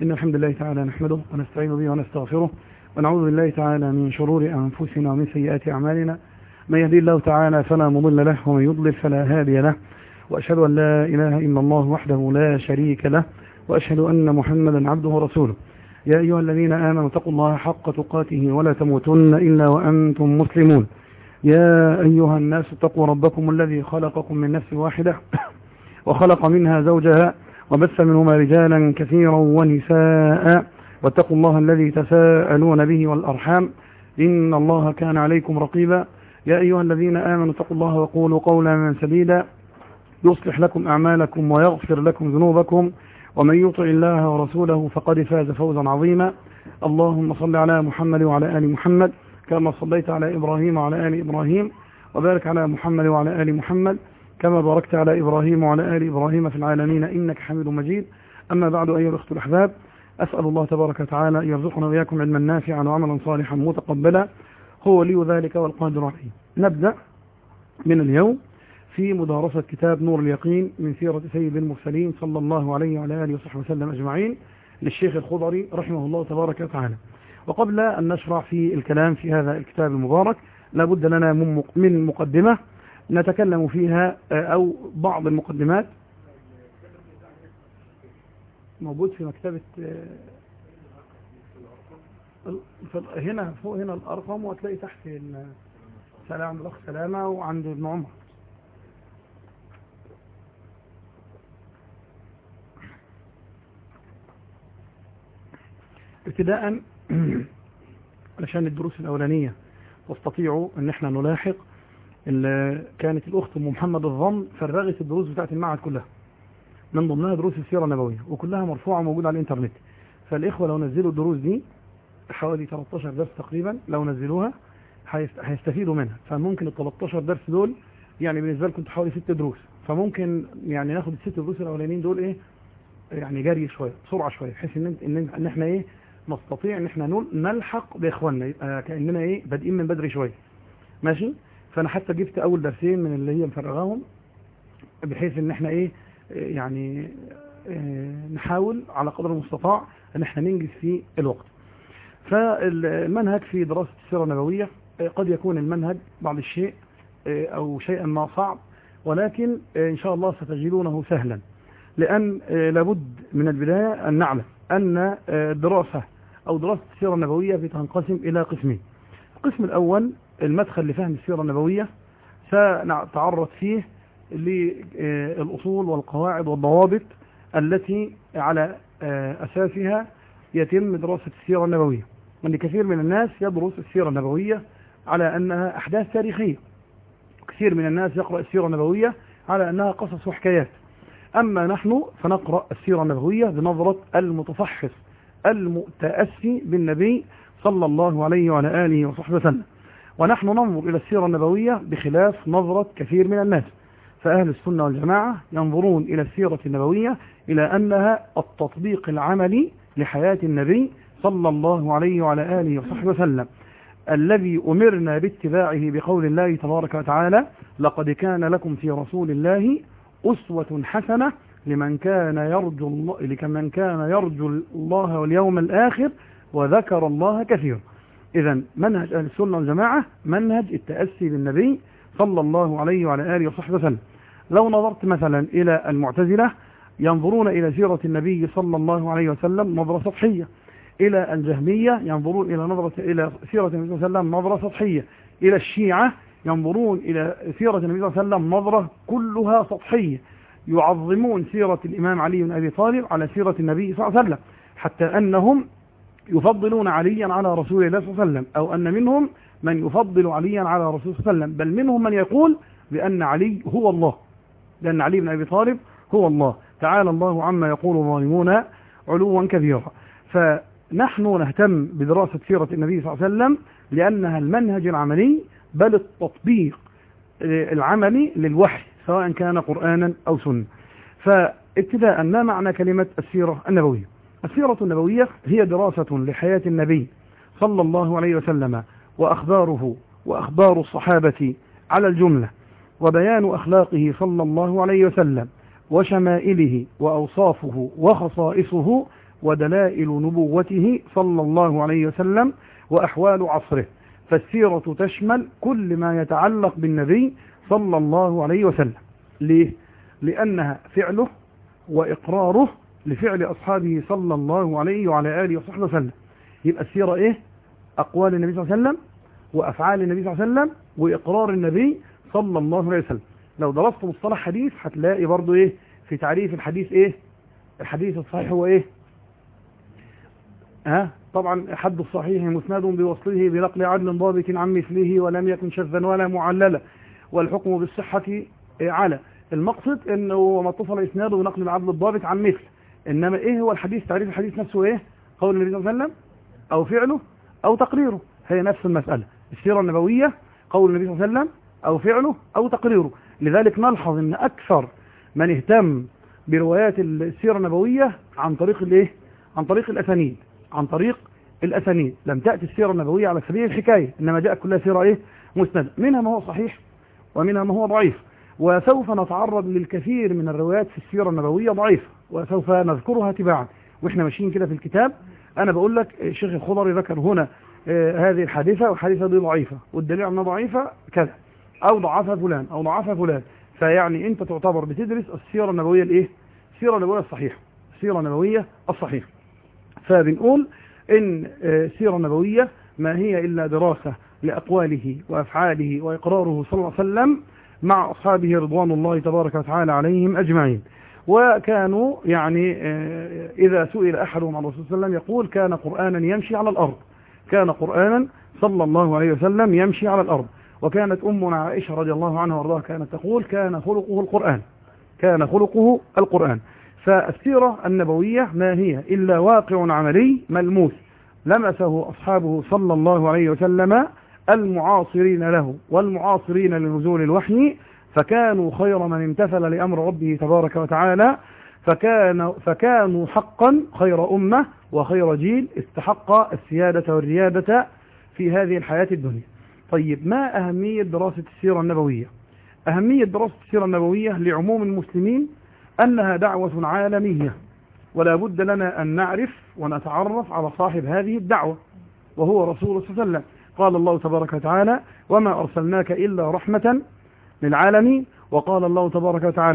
إن الحمد لله تعالى نحمده ونستعين به ونستغفره ونعوذ بالله تعالى من شرور أنفسنا ومن سيئات أعمالنا. من يهدي الله تعالى فلا مضل له ومن يضلل فلا هادي له، وأشهد أن لا إله إلا الله وحده لا شريك له، وأشهد أن محمدا عبده ورسوله. يا أيها الذين آمنوا اتقوا الله حق تقاته ولا تموتن إلا وأنتم مسلمون. يا أيها الناس اتقوا ربكم الذي خلقكم من نفس واحدة وخلق منها زوجها وبث منهما رجالا كثيرا ونساء، واتقوا الله الذي تساءلون به والأرحام إن الله كان عليكم رقيبا. يا أيها الذين آمنوا اتقوا الله وقولوا قولا سديدا يصلح لكم أعمالكم ويغفر لكم ذنوبكم، ومن يطع الله ورسوله فقد فاز فوزا عظيما. اللهم صل على محمد وعلى آل محمد كما صليت على إبراهيم وعلى آل إبراهيم، وبارك على محمد وعلى آل محمد كما باركت على إبراهيم وعلى آل إبراهيم في العالمين إنك حميد مجيد. أما بعد، أيها الأخوة الأحباب، أسأل الله تبارك وتعالى أن يرزقنا وإياكم علما نافعا وعملا صالحا متقبلا، هو ولي ذلك والقادر عليه. نبدأ من اليوم في مدارسة كتاب نور اليقين من سيرة سيد المرسلين صلى الله عليه وعلى آله وصحبه وسلم أجمعين للشيخ الخضري رحمه الله تبارك وتعالى. وقبل أن نشرع في الكلام في هذا الكتاب المبارك، لابد لنا من مقدمة نتكلم فيها أو بعض المقدمات موجود في مكتبة هنا فوق، هنا الأرقام، وهتلاقي تحت سلام الأخ سلامة وعند ابن عمر. ابتداء علشان الدروس الأولانية تستطيعوا أن احنا نلاحق، كانت الأخت أم محمد الضم فرغت الدروس بتاعت المعهد كلها، من ضمنها دروس السيرة النبوية، وكلها مرفوعة موجودة على الإنترنت. فالإخوة لو نزلوا الدروس دي حوالي 13 درس تقريبا، لو نزلوها هيستفيدوا منها. فممكن ال 13 درس دول يعني بالنسبة لكم حوالي 6 دروس، فممكن يعني ناخد ال6 دروس الأولانيين دول إيه يعني جري شوية بسرعة شوية، بحيث إن احنا إيه نستطيع إن احنا نلحق بإخواننا، يبقى كأننا إيه بادئين من بدري شوية. ماشي. فأنا حتى جبت أول درسين من اللي هي مفرغاهم، بحيث إن احنا إيه يعني نحاول على قدر المستطاع ان احنا ننجز في الوقت. فالمنهج في دراسة السيرة النبوية قد يكون المنهج بعض الشيء او شيئا ما صعب، ولكن ان شاء الله ستجدونه سهلا، لان لابد من البداية ان نعلم ان دراسة السيرة النبوية بتنقسم الى قسمين. القسم الاول المدخل لفهم السيرة النبوية، سنتعرض فيه للأصول والقواعد والضوابط التي على أساسها يتم دراسة السيرة النبوية. وأن كثير من الناس يدرس السيرة النبوية على أنها أحداث تاريخية، كثير من الناس يقرأ السيرة النبوية على أنها قصص وحكايات. أما نحن فنقرأ السيرة النبوية بنظرة المتفحص المتأسي بالنبي صلى الله عليه وعلى آله وصحبه وسلم، ونحن ننظر إلى السيرة النبوية بخلاف نظرة كثير من الناس. فأهل السنة والجماعة ينظرون إلى السيرة النبوية إلى أنها التطبيق العملي لحياة النبي صلى الله عليه وعلى آله وصحبه وسلم، الذي أمرنا باتباعه بقول الله تبارك وتعالى: لقد كان لكم في رسول الله أسوة حسنة لمن كان يرجو الله واليوم الآخر وذكر الله كثيرا. إذن منهج أهل السنة والجماعة منهج التأسي بالنبي صلى الله عليه وعلى آله وصحبه وسلم. لو نظرت مثلا إلى المعتزلة ينظرون إلى سيرة النبي صلى الله عليه وسلم نظرة سطحية، إلى الجهمية ينظرون إلى سيرة النبي صلى الله عليه وسلم نظرة سطحية، إلى الشيعة ينظرون إلى سيرة النبي صلى الله عليه وسلم نظرة كلها سطحية، يعظمون سيرة الإمام علي بن أبي طالب على سيرة النبي صلى الله عليه وسلم، حتى أنهم يفضلون عليا على رسول الله صلى الله عليه وسلم، أو أن منهم من يفضل عليا على رسول الله صلى الله عليه وسلم، بل منهم من يقول بأن علي هو الله، لأن علي بن أبي طالب هو الله. تعالى الله عما يقول الظالمون علوا كبيرا. فنحن نهتم بدراسة سيرة النبي صلى الله عليه وسلم لأنها المنهج العملي، بل التطبيق العملي للوحي، سواء كان قرآنا أو سنة. فابتداء ما معنى كلمة السيرة النبوية؟ السيرة النبوية هي دراسة لحياة النبي صلى الله عليه وسلم وأخباره وأخبار الصحابة على الجملة، وبيان أخلاقه صلى الله عليه وسلم وشمائله وأوصافه وخصائصه ودلائل نبوته صلى الله عليه وسلم وأحوال عصره. فالسيرة تشمل كل ما يتعلق بالنبي صلى الله عليه وسلم. ليه؟ لأنها فعله وإقراره لفعل أصحابه صلى الله عليه وعلى آله وصحبه وسلم. يبقى السيرة إيه؟ أقوال النبي صلى الله عليه وسلم وأفعال النبي صلى الله عليه وسلم وإقرار النبي صلى الله عليه وسلم. لو درست مصطلح حديث هتلاقي برضو إيه في تعريف الحديث؟ إيه الحديث الصحيح؟ هو إيه؟ طبعا حد الصحيح مسند بوصله بنقل عدل ضابط عن مثله ولم يكن شذا ولا معللا، والحكم بالصحة على المقصد انه ما اتصل اسناده بنقل العدل الضابط عن مثل. انما ايه هو الحديث؟ تعريف الحديث نفسه ايه؟ قول النبي صلى الله عليه وسلم او فعله او تقريره، هي نفس المسألة. السيرة النبوية قول النبي صلى الله عليه وسلم او فعله او تقريره. لذلك نلحظ ان اكثر من اهتم بروايات السيرة النبوية عن طريق الايه؟ عن طريق الاسانيد، عن طريق الاسانيد. لم تأتي السيرة النبوية على سبيل الحكاية، انما جاءت كلها سيرة ايه؟ مسند، منها ما هو صحيح ومنها ما هو ضعيف. وسوف نتعرض للكثير من الروايات في السيرة النبوية ضعيفة، وسوف نذكرها تباعا واحنا ماشيين كده في الكتاب. انا بقول لك الشيخ الخضري ذكر هنا هذه الحادثة والحادثة دي ضعيفة، والدليل انها ضعيفة كذا، او ضعفها فلان او ضعفها فلان. فيعني انت تعتبر بتدرس السيرة النبوية الايه؟ السيرة النبوية الصحيحة، السيرة النبوية الصحيحة. فبنقول ان السيرة النبوية ما هي الا دراسة لأقواله وأفعاله وإقراره صلى الله عليه وسلم مع أصحابه رضوان الله تبارك وتعالى عليهم أجمعين. وكانوا يعني إذا سئل أحدهم عن الرسول صلى الله عليه وسلم يقول كان قرآنا يمشي على الأرض، كان قرآنا صلى الله عليه وسلم يمشي على الأرض. وكانت أمنا عائشة رضي الله عنها وارضاها كانت تقول كان خلقه القرآن، كان خلقه القرآن. فالسيرة النبوية ما هي إلا واقع عملي ملموس لمسه أصحابه صلى الله عليه وسلم المعاصرين له والمعاصرين لنزول الوحي، فكانوا خير من امتثل لأمر ربه تبارك وتعالى، فكانوا حقا خير أمة وخير جيل استحق السيادة والريادة في هذه الحياة الدنيا. طيب، ما أهمية دراسة السيرة النبوية؟ أهمية دراسة السيرة النبوية لعموم المسلمين أنها دعوة عالمية، ولا بد لنا أن نعرف ونتعرف على صاحب هذه الدعوة وهو رسول الله صلى الله عليه وسلم. قال الله تبارك وتعالى وما أرسلناك إلا رحمة للعالمين. وقال الله تبارك وتعالى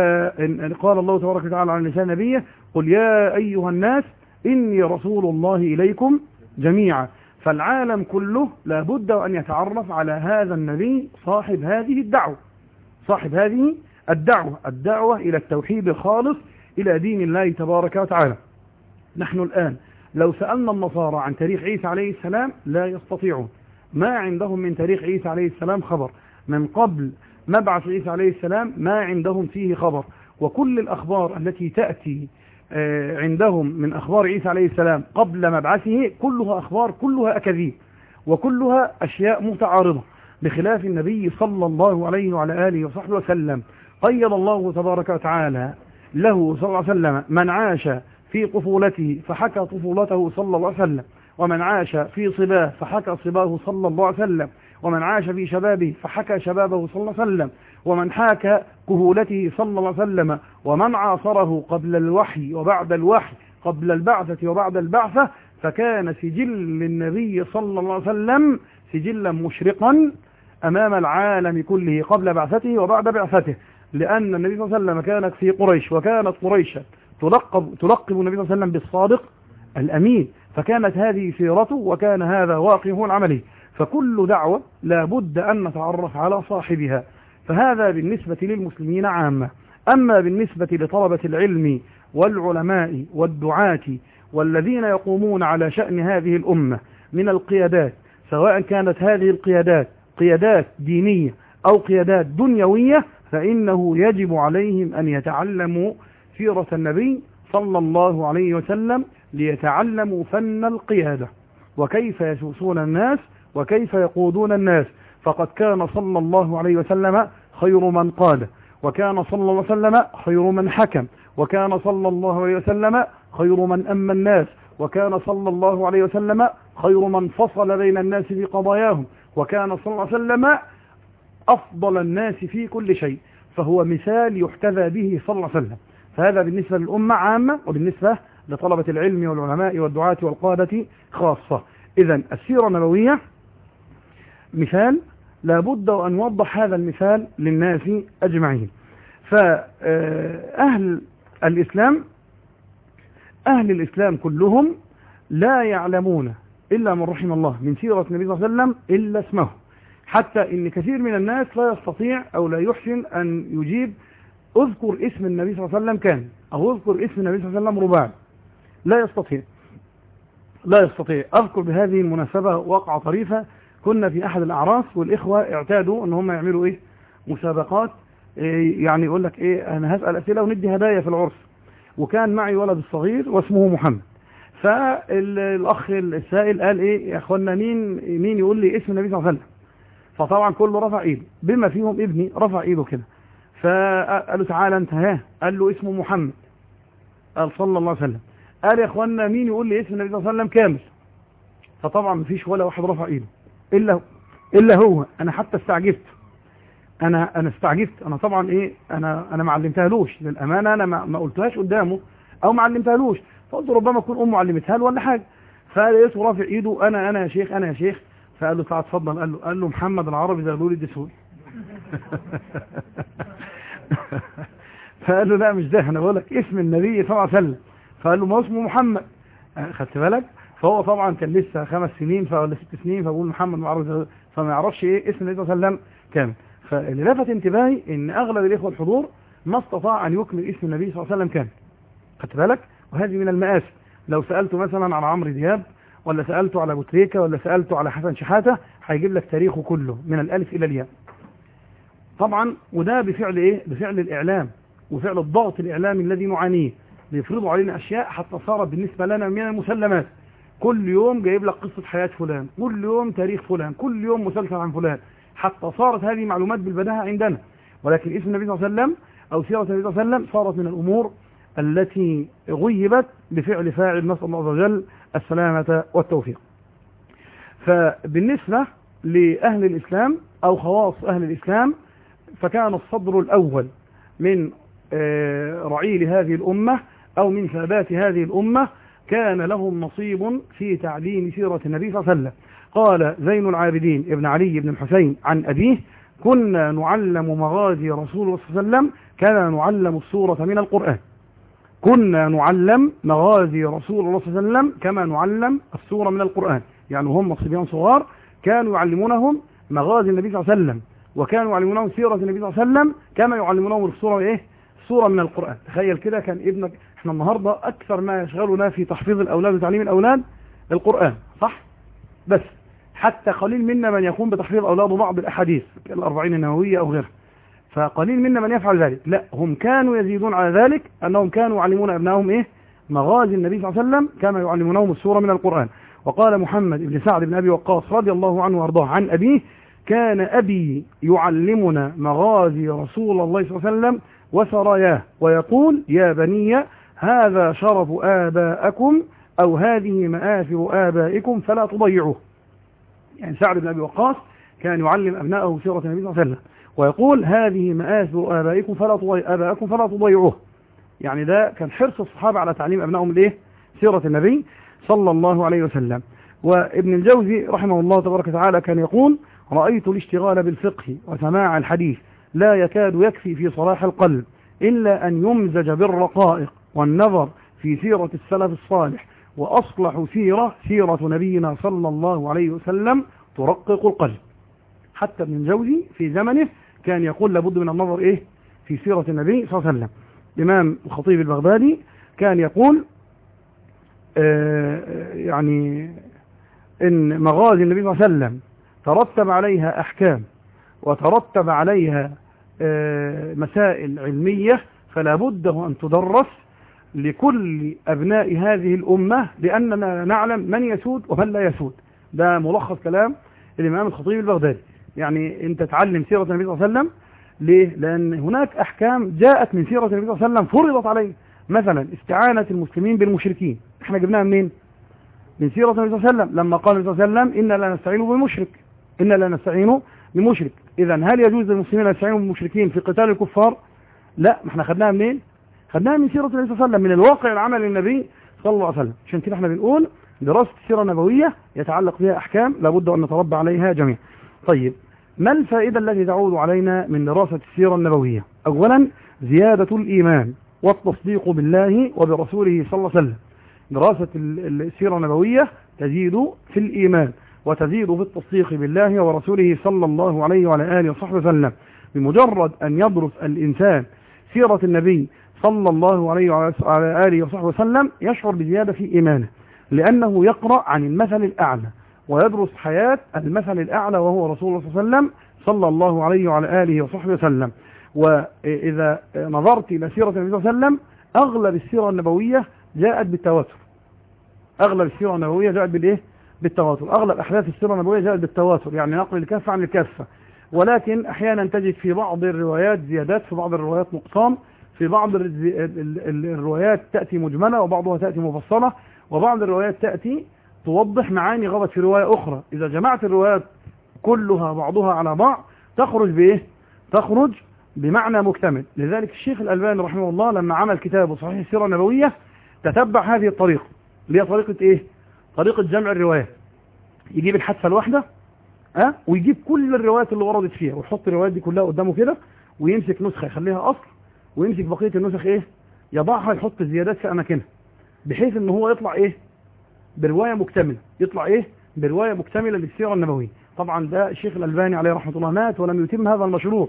قال الله تبارك وتعالى عن لسان نبيه قل يا أيها الناس إني رسول الله إليكم جميعا. فالعالم كله لا بد أن يتعرف على هذا النبي صاحب هذه الدعوة، صاحب هذه الدعوة إلى التوحيد الخالص إلى دين الله تبارك وتعالى. نحن الآن لو سألنا النصارى عن تاريخ عيسى عليه السلام لا يستطيعون، ما عندهم من تاريخ عيسى عليه السلام خبر، من قبل مبعث عيسى عليه السلام ما عندهم فيه خبر. وكل الأخبار التي تأتي عندهم من أخبار عيسى عليه السلام قبل مبعثه كلها أخبار، كلها أكاذيب، وكلها أشياء متعارضة، بخلاف النبي صلى الله عليه وعلى آله وصحبه وسلم. قيد الله تبارك وتعالى له صلى الله عليه وسلم من عاش في طفولته فحكى طفولته صلى الله عليه وسلم، ومن عاش في صباه فحكى صباه صلى الله عليه وسلم، ومن عاش في شبابه فحكى شبابه صلى الله عليه وسلم، ومن حاكى كهولته صلى الله عليه وسلم، ومن عاصره قبل الوحي وبعد الوحي، قبل البعثة وبعد البعثة. فكان سجل النبي صلى الله عليه وسلم سجلا مشرقا أمام العالم كله قبل بعثته وبعد بعثته، لأن النبي صلى الله عليه وسلم كانت في قريش، وكانت قريش تلقب النبي صلى الله عليه وسلم بالصادق الأمين، فكانت هذه سيرته وكان هذا واقعه العملي. فكل دعوة لا بد أن نتعرف على صاحبها، فهذا بالنسبة للمسلمين عامة. أما بالنسبة لطلبة العلم والعلماء والدعاة والذين يقومون على شأن هذه الأمة من القيادات، سواء كانت هذه القيادات قيادات دينية أو قيادات دنيوية، فإنه يجب عليهم أن يتعلموا سيرة النبي صلى الله عليه وسلم ليتعلموا فن القيادة وكيف يسوسون الناس وكيف يقودون الناس. فقد كان صلى الله عليه وسلم خير من قاد، وكان صلى الله عليه وسلم خير من حكم، وكان صلى الله عليه وسلم خير من أمن الناس، وكان صلى الله عليه وسلم خير من فصل بين الناس في قضاياهم، وكان صلى الله عليه وسلم أفضل الناس في كل شيء. فهو مثال يحتذى به صلى الله عليه وسلم. فهذا بالنسبة للأمة عامة، وبالنسبة لطلبة العلم والعلماء والدعاة والقادة خاصة. إذن السيرة النبوية مثال لابد أن نوضح هذا المثال للناس أجمعين. فأهل الإسلام كلهم لا يعلمون إلا من رحم الله من سيرة النبي صلى الله عليه وسلم إلا اسمه، حتى إن كثير من الناس لا يستطيع أو لا يحسن أن يجيب اذكر اسم النبي صلى الله عليه وسلم كان، أو اذكر اسم النبي صلى الله عليه وسلم رباع، لا يستطيع. أذكر بهذه المناسبة واقعة طريفة. كنا في أحد الأعراس والإخوة اعتادوا أن هم يعملوا مسابقات، يعني يقول لك أنا هسأل أسئلة وندي هدايا في العرس. وكان معي ولد الصغير واسمه محمد، فالأخ السائل قال يا أخوانا مين يقول لي اسم النبي صلى الله عليه وسلم؟ فطبعا كله رفع إيده بما فيهم ابني، رفع إيده كده. فقال له تعالى انت، قال له اسمه محمد، قال صلى الله عليه وسلم. قال يا أخوانا مين يقول لي اسم النبي صلى الله عليه وسلم كامل؟ فطبعا مفيش ولا واحد رفع إيده إلا هو. أنا حتى استعجبت، أنا استعجبت. أنا طبعا أنا ما علمتهالوش للأمانة، أنا ما قلتهاش قدامه أو ما علمتهالوش. فقلت ربما يكون أمه علمتها له ولا حاجة. فلقيته رافع إيده، أنا يا شيخ، أنا يا شيخ. فقال له تعال اتفضل. قال له محمد العربي ده لولي الدسوقي. فقال له لا مش ده، أنا بقول لك اسم النبي صلى الله عليه وسلم. فقال له ما اسمه محمد، خدت بالك؟ فهو طبعا كان لسه 5 سنين ولا 6 سنين، فبقول محمد العربي، فما يعرفش اسم النبي صلى الله عليه وسلم كامل. فاللي لفت انتباهي ان اغلب الاخوه الحضور ما استطاع ان يكمل اسم النبي صلى الله عليه وسلم كامل، خدت بالك؟ وهذه من المآسي. لو سألته مثلا على عمرو دياب، ولا سألته على بوتريكا، ولا سألته على حسن شحاتة، هيجيب لك تاريخه كله من الالف الى الياء. طبعا وده بفعل بفعل الاعلام وفعل الضغط الاعلامي الذي نعانيه، بيفرضوا علينا اشياء حتى صارت بالنسبه لنا من المسلمات. كل يوم جايب لك قصه حياه فلان، كل يوم تاريخ فلان، كل يوم مسلسل عن فلان، حتى صارت هذه معلومات بالبداهه عندنا. ولكن اسم النبي صلى الله عليه وسلم او سيره النبي صلى الله عليه وسلم صارت من الامور التي غيبت بفعل فاعل، نسال الله عز وجل السلامه والتوفيق. فبالنسبه لاهل الاسلام او خواص اهل الاسلام، فكان الصدر الاول من رعيل هذه الامه او من سادات هذه الامه كان لهم نصيب في تعليم سيره النبي صلى الله عليه وسلم. قال زين العابدين ابن علي بن الحسين عن أبيه: كنا نعلم مغازي رسول الله صلى الله عليه وسلم كما نعلم السورة من القرآن. كنا نعلم مغازي رسول الله صلى الله عليه وسلم كما نعلم السورة من القرآن. يعني هم صبيان صغار كانوا يعلمونهم مغازي النبي صلى الله عليه وسلم، وكانوا يعلمونهم سيرة النبي صلى الله عليه وسلم كما يعلمونهم السورة السورة من القرآن. تخيل كده، كان ابنك، احنا النهاردة أكثر ما يشغلنا في تحفيظ الأولاد وتعليم الأولاد القرآن، صح؟ بس حتى قليل منا من يقوم بتحفيظ أولاده بعض الأحاديث الأربعين النووية أو غيرها، فقليل منا من يفعل ذلك. لا، هم كانوا يزيدون على ذلك، أنهم كانوا يعلمون أبنائهم مغازي النبي صلى الله عليه وسلم كما يعلمونهم السورة من القرآن. وقال محمد بن سعد بن أبي وقاص رضي الله عنه وارضاه عن أبيه: كان أبي يعلمنا مغازي رسول الله صلى الله عليه وسلم وسراياه، ويقول: يا بني هذا شرف آبائكم أو هذه مآثر آبائكم فلا تضيعوه. يعني سعد بن أبي وقاص كان يعلم أبنائه سيرة النبي صلى الله عليه وسلم ويقول: هذه مآثر آبائكم فلا تضيعوه. يعني ده كان حرص الصحابة على تعليم أبنائهم سيرة النبي صلى الله عليه وسلم. وابن الجوزي رحمه الله تبارك وتعالى كان يقول: رأيت الاشتغال بالفقه وسماع الحديث لا يكاد يكفي في صلاح القلب إلا أن يمزج بالرقائق والنظر في سيرة السلف الصالح، وأصلح سيرة نبينا صلى الله عليه وسلم ترقق القلب. حتى ابن الجوزي في زمنه كان يقول لابد من النظر في سيرة النبي صلى الله عليه وسلم. الإمام الخطيب البغدادي كان يقول يعني إن مغازي النبي صلى الله عليه وسلم ترتب عليها أحكام وترتب عليها مسائل علمية، فلا بد أن تدرس لكل أبناء هذه الأمة، لأننا نعلم من يسود ومن لا يسود. ده ملخص كلام الإمام الخطيب البغدادي. يعني أنت تعلم سيرة النبي صلى الله عليه وسلم ليه؟ لأن هناك أحكام جاءت من سيرة النبي صلى الله عليه وسلم فرضت عليه. مثلا استعانة المسلمين بالمشركين، احنا جبناها منين؟ من سيرة النبي صلى الله عليه وسلم، لما قال النبي صلى الله عليه وسلم: إنا لا نستعين بالمشرك، إنا لا نستعين بمشرك. إذا هل يجوز للمسلمين أن يستعينوا بالمشركين في قتال الكفار؟ لا، ما احنا خدناها منين؟ خدناها من سيرة النبي صلى الله عليه وسلم، من الواقع العمل للنبي صلى الله عليه وسلم. عشان كده احنا بنقول دراسة السيرة النبوية يتعلق بها أحكام لابد أن نتربى عليها جميعا. طيب، ما الفائدة التي تعود علينا من دراسة السيرة النبوية؟ أولا زيادة الإيمان والتصديق بالله وبرسوله صلى الله عليه وسلم. دراسة السيرة النبوية تزيد في الإيمان وتزيد في التصديق بالله ورسوله صلى الله عليه وعلى آله وصحبه وسلم. بمجرد أن يدرس الإنسان سيرة النبي صلى الله عليه وعلى آله وصحبه وسلم يشعر بزيادة في إيمانه، لأنه يقرأ عن المثل الأعلى ويدرس حياة المثل الأعلى وهو رسول الله صلى الله عليه وسلم صلى الله عليه وعلى آله وصحبه وسلم. وإذا نظرت إلى سيرة النبي صلى الله عليه وسلم أغلب السيرة النبوية جاءت بالتواتر. أغلب السيرة النبوية جاءت بالإيه؟ بالتواتر. أغلب أحداث السيرة النبوية جاءت بالتواتر، يعني نقل الكافة عن الكافة. ولكن أحيانا تجد في بعض الروايات زيادات، في بعض الروايات نقصان، في بعض الروايات تأتي مجملة وبعضها تأتي مفصلة، وبعض الروايات تأتي توضح معاني غابت في رواية أخرى. إذا جمعت الروايات كلها بعضها على بعض تخرج بإيه؟ تخرج بمعنى مكتمل. لذلك الشيخ الألباني رحمه الله لما عمل كتابه صحيح السيرة النبوية تتبع هذه الطريقة، اللي هي طريقة إيه؟ طريقة جمع الروايات. يجيب الحادثة الواحدة ويجيب كل الروايات اللي وردت فيها ويحط الروايات دي كلها قدامه كده، ويمسك نسخة يخليها أصل، ويمسك بقية النسخ إيه؟ يضعها، يحط الزيادات في أماكنها، بحيث إن هو يطلع إيه؟ برواية مكتملة. يطلع إيه؟ برواية مكتملة للسيرة النبوية. طبعا ده الشيخ الألباني عليه رحمة الله مات ولم يتم هذا المشروع.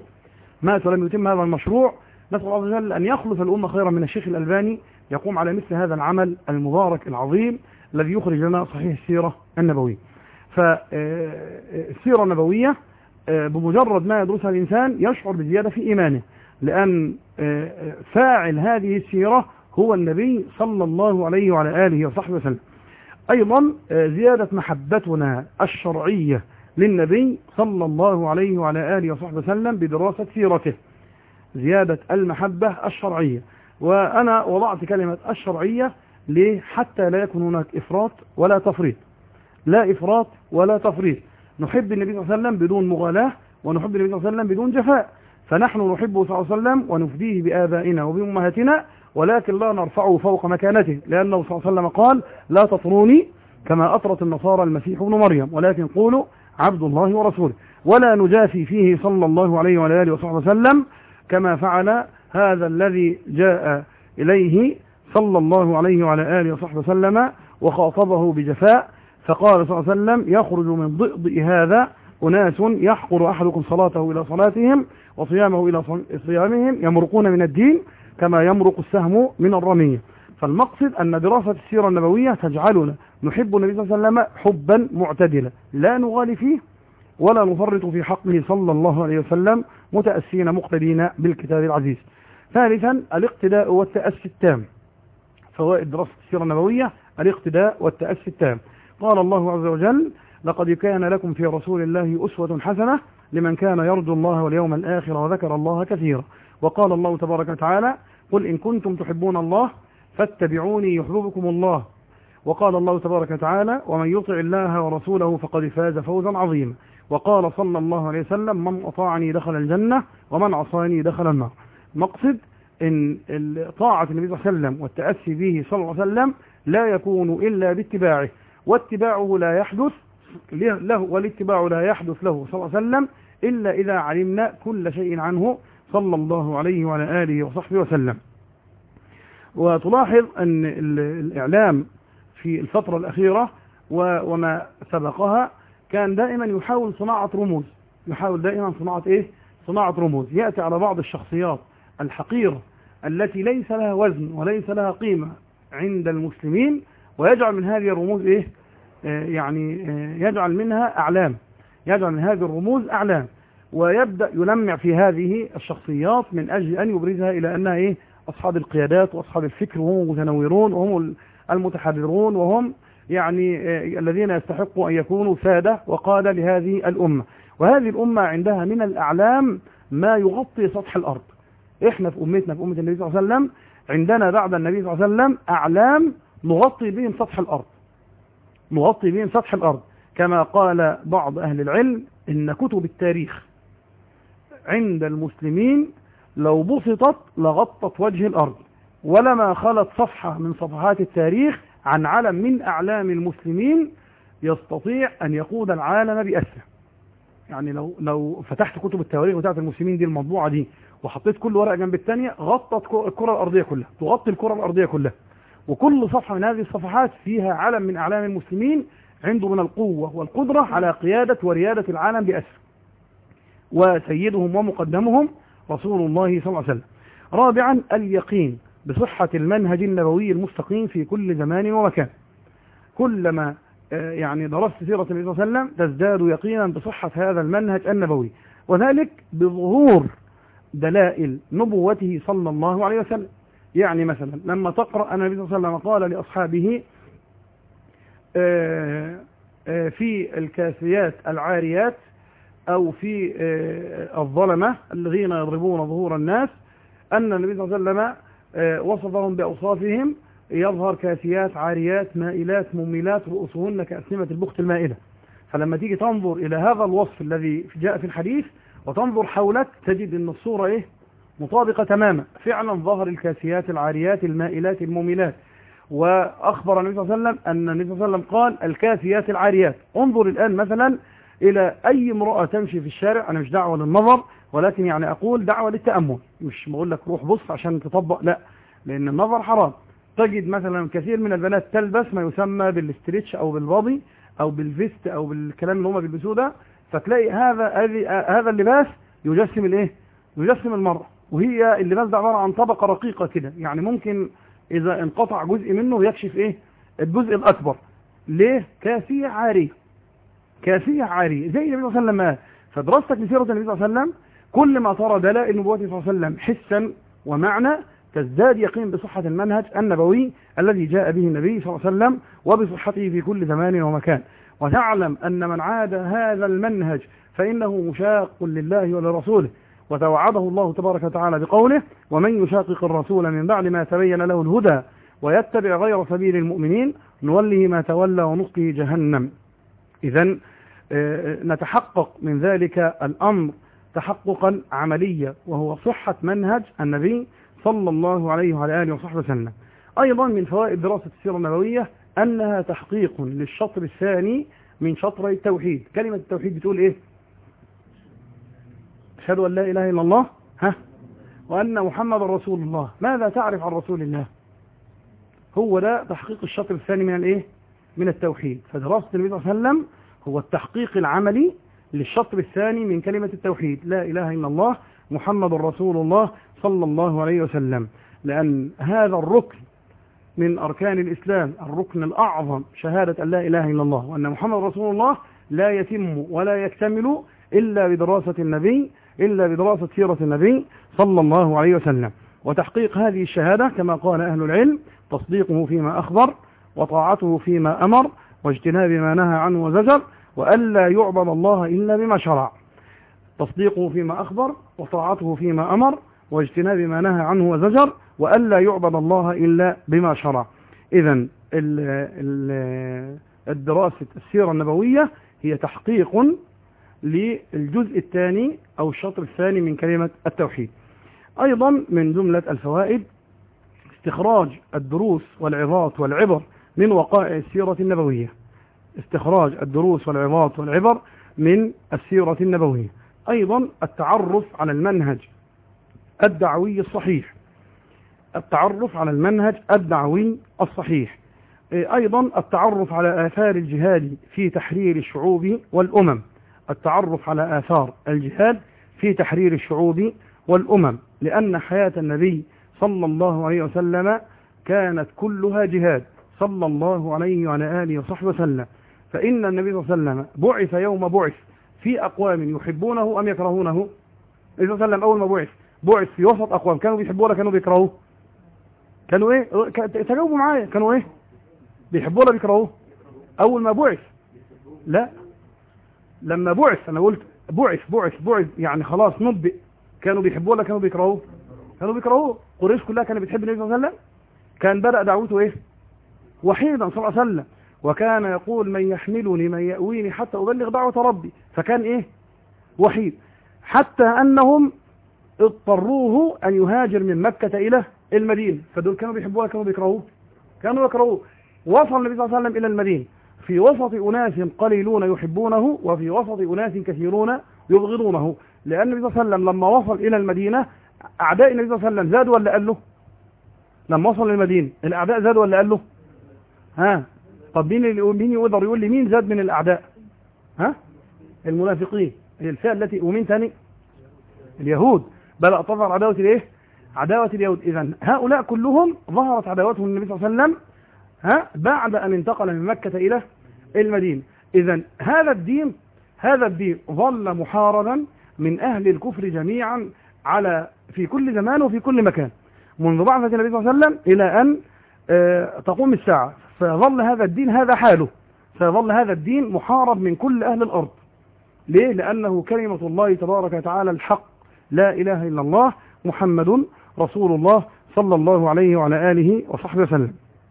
نسأل الله عز وجل أن يخلف الأمة خيرا من الشيخ الألباني يقوم على مثل هذا العمل المبارك العظيم الذي يخرج لنا صحيح السيرة النبوية. فالسيرة النبوية بمجرد ما يدرسها الإنسان يشعر بزيادة في إيمانه، لأن فاعل هذه السيرة هو النبي صلى الله عليه وعلى آله وصحبه وسلم. أيضا زيادة محبتنا الشرعية للنبي صلى الله عليه وعلى آله وصحبه وسلم بدراسة سيرته، زيادة المحبة الشرعية. وأنا وضعت كلمة الشرعية ليه؟ حتى لا يكون هناك إفراط ولا تفريط. لا إفراط ولا تفريط. نحب النبي صلى الله عليه وسلم بدون مغالاة، ونحب النبي صلى الله عليه وسلم بدون جفاء. فنحن نحبه صلى الله عليه وسلم ونفديه بآبائنا وبأمهاتنا، ولكن لا نرفعه فوق مكانته، لأنه صلى الله عليه وسلم قال: لا تطروني كما أطرت النصارى المسيح ابن مريم، ولكن قولوا عبد الله ورسوله. ولا نجافي فيه صلى الله عليه وعلى آله وصحبه وسلم كما فعل هذا الذي جاء إليه صلى الله عليه وعلى آله وصحبه وسلم وخاطبه بجفاء، فقال صلى الله عليه وسلم: يخرج من ضئضئ هذا أناس يحقر أحدكم صلاته إلى صلاتهم وصيامه إلى صيامهم، يمرقون من الدين كما يمرق السهم من الرمية. فالمقصد أن دراسة السيرة النبوية تجعلنا نحب النبي صلى الله عليه وسلم حبا معتدلا، لا نغالي فيه ولا نفرط في حقه صلى الله عليه وسلم، متأسين مقتدين بالكتاب العزيز. ثالثا الاقتداء والتأسي التام. فوائد دراسة السيرة النبوية: الاقتداء والتأسي التام. قال الله عز وجل: لقد كان لكم في رسول الله أسوة حسنة لمن كان يرجو الله واليوم الآخر وذكر الله كثيرا. وقال الله تبارك وتعالى: قل إن كنتم تحبون الله فاتبعوني يحببكم الله. وقال الله تبارك وتعالى: ومن يطع الله ورسوله فقد فاز فوزا عظيما. وقال صلى الله عليه وسلم: من أطاعني دخل الجنة ومن عصاني دخل النار. مقصد إن طاعة النبي صلى الله عليه وسلم والتأسي به صلى الله عليه وسلم لا يكون إلا باتباعه، واتباعه لا يحدث له، والاتباع لا يحدث له صلى الله عليه وسلم إلا إذا علمنا كل شيء عنه صلى الله عليه وعلى آله وصحبه وسلم. وتلاحظ أن الإعلام في الفترة الأخيرة وما سبقها كان دائما يحاول صناعة رموز، صناعة رموز. يأتي على بعض الشخصيات الحقيرة التي ليس لها وزن وليس لها قيمة عند المسلمين، ويجعل من هذه الرموز يجعل منها أعلام، يجعل من هذه الرموز أعلام، ويبدأ يلمع في هذه الشخصيات من أجل أن يبرزها إلى أنها أصحاب القيادات وأصحاب الفكر، وهم المتنورون وهم المتحررون، وهم الذين يستحقوا أن يكونوا سادة وقادة لهذه الأمة. وهذه الأمة عندها من الأعلام ما يغطي سطح الأرض. إحنا في أمتنا، في أمة النبي صلى الله عليه وسلم، عندنا بعد النبي صلى الله عليه وسلم أعلام نغطي بهم سطح الأرض، كما قال بعض أهل العلم: إن كتب التاريخ عند المسلمين لو بسطت لغطت وجه الأرض، ولما خلت صفحة من صفحات التاريخ عن علم من أعلام المسلمين يستطيع أن يقود العالم بأسره. يعني لو فتحت كتب التواريخ بتاعت المسلمين دي المطبوعة دي وحطيت كل ورقة جنب الثانية غطت الكرة الأرضية كلها، تغطي الكرة الأرضية كلها، وكل صفحة من هذه الصفحات فيها علم من أعلام المسلمين عنده من القوة والقدرة على قيادة وريادة العالم بأسره، وسيدهم ومقدمهم رسول الله صلى الله عليه وسلم. رابعا اليقين بصحة المنهج النبوي المستقيم في كل زمان ومكان. كلما يعني درست سيرة النبي صلى الله عليه وسلم تزداد يقينا بصحة هذا المنهج النبوي، وذلك بظهور دلائل نبوته صلى الله عليه وسلم. يعني مثلا لما تقرأ أن النبي صلى الله عليه وسلم قال لأصحابه في الكاسيات العاريات أو في الظلمة الذين يضربون ظهور الناس، أن النبي صلى الله عليه وسلم وصفهم بأوصافهم: يظهر كاسيات عاريات مائلات مميلات رؤوسهن كأسنمة البخت المائلة. فلما تيجي تنظر إلى هذا الوصف الذي جاء في الحديث وتنظر حولك تجد أن الصورة مطابقة تماما. فعلا ظهر الكاسيات العاريات المائلات المميلات. وأخبر النبي صلى الله عليه وسلم أن النبي صلى الله عليه وسلم قال الكاسيات العاريات. انظر الآن مثلا إلى أي امرأة تمشي في الشارع، أنا مش دعوة للنظر ولكن يعني أقول دعوة للتأمل، مش بقول لك روح بص عشان تطبق، لا، لأن النظر حرام. تجد مثلا كثير من البنات تلبس ما يسمى بالاستريتش أو بالبادي أو بالفيست أو بالكلام اللي هم بيلبسوه ده، فتلاقي هذا اللباس يجسم يجسم المرأة، وهي اللباس ده عبارة عن طبقة رقيقة كده، يعني ممكن إذا انقطع جزء منه يكشف الجزء الأكبر. ليه؟ كاسية عارية، كاسية عارية زي النبي صلى الله عليه وسلم قال. فدراستك لسيرة النبي صلى الله عليه وسلم كل ما ترى دلائل نبوته صلى الله عليه وسلم حسا ومعنى تزداد يقين بصحة المنهج النبوي الذي جاء به النبي صلى الله عليه وسلم وبصحته في كل زمان ومكان. وتعلم أن من عاد هذا المنهج فإنه مشاق لله ولرسوله، وتوعده الله تبارك وتعالى بقوله: ومن يشاقق الرسول من بعد ما تبين له الهدى ويتبع غير سبيل المؤمنين نوله ما تولى ونصله جهنم. إذن نتحقق من ذلك الأمر تحققا عمليا، وهو صحة منهج النبي صلى الله عليه وعلى آله وصحبه وسلم. أيضا من فوائد دراسة السيرة النبوية أنها تحقيق للشطر الثاني من شطر التوحيد. كلمة التوحيد بتقول إيه؟ أشهد أن لا إله إلا الله وأن محمد رسول الله. ماذا تعرف عن رسول الله؟ هو ده تحقيق الشطر الثاني من التوحيد. فدراسة النبي صلى الله عليه وسلم هو التحقيق العملي للشطر الثاني من كلمة التوحيد: لا إله إلا الله محمد رسول الله صلى الله عليه وسلم. لأن هذا الركن من أركان الإسلام، الركن الأعظم، شهادة أن لا إله إلا الله وأن محمد رسول الله، لا يتم ولا يكتمل إلا بدراسة النبي، إلا بدراسة سيرة النبي صلى الله عليه وسلم. وتحقيق هذه الشهادة كما قال أهل العلم: تصديقه فيما أخبر، وطاعته فيما أمر، واجتناب ما نهى عنه وزجر، وألا يعبد الله إلا بما شرع. تصديقه فيما أخبر، وطاعته فيما أمر، واجتناب ما نهى عنه وزجر، وألا يعبد الله إلا بما شرع. إذن الدراسة السيرة النبوية هي تحقيق للجزء الثاني أو الشطر الثاني من كلمة التوحيد. أيضا من جملة الفوائد استخراج الدروس والعظات والعبر من وقائع السيرة النبوية. استخراج الدروس والعظات والعبر من السيرة النبوية. أيضا التعرف على المنهج الدعوي الصحيح. التعرف على المنهج الدعوي الصحيح. أيضا التعرف على آثار الجهاد في تحرير الشعوب والأمم. التعرف على آثار الجهاد في تحرير الشعوب والأمم، لأن حياة النبي صلى الله عليه وسلم كانت كلها جهاد صلى الله عليه وعلى آله وصحبه وسلم. فإن النبي صلى الله عليه وسلم بعث يوم بعث في أقوام يحبونه أم يكرهونه؟ النبي صلى الله عليه وسلم أول ما بعث في وسط أقوام كانوا بيحبوه ولا كانوا بيكرهوه؟ كانوا تجاوبوا معايا، كانوا بيحبوه ولا بيكرهوه؟ أول ما بعث؟ لا، لما بعث، أنا قلت بعث يعني خلاص نبئ. كانوا بيحبوه ولا كانوا بيكرهوه؟ كانوا بيكرهوه. قريش كلها كانت بتحب النبي صلى الله عليه وسلم. كان بدأ دعوته وحيدا صلى الله عليه وسلم، وكان يقول: من يحملني من يأويني حتى أبلغ دعوة ربي. فكان وحيد، حتى أنهم اضطروه أن يهاجر من مكة إلى المدينة. فدول كانوا بيحبوه ولا كانوا بيكرهوه؟ كانوا يكرهوه. وصل النبي صلى الله عليه وسلم إلى المدينة في وسط أناس قليلون يحبونه وفي وسط أناس كثيرون يبغضونه، لأن النبي صلى الله عليه وسلم لما وصل إلى المدينة أعداء النبي صلى الله عليه وسلم زادوا ولا قال له؟ لما وصل للمدينة الأعداء زادوا ولا قال له؟ ها؟ طب مين يقدر يقول لي مين زاد من الأعداء؟ ها؟ المنافقين، الفئة التي ومين ثاني؟ اليهود. بل تظهر عداوة الايه؟ عداوة اليهود. إذا هؤلاء كلهم ظهرت عداوتهم النبي صلى الله عليه وسلم بعد أن انتقل من مكة إلى المدينة. إذا هذا الدين ظل محاربا من أهل الكفر جميعا في كل زمان وفي كل مكان منذ بعثة النبي صلى الله عليه وسلم إلى أن تقوم الساعة. فظل هذا الدين هذا حاله، فظل هذا الدين محارب من كل أهل الأرض. ليه؟ لأنه كلمة الله تبارك وتعالى الحق، لا إله إلا الله محمد رسول الله صلى الله عليه وعلى آله وصحبه وسلم.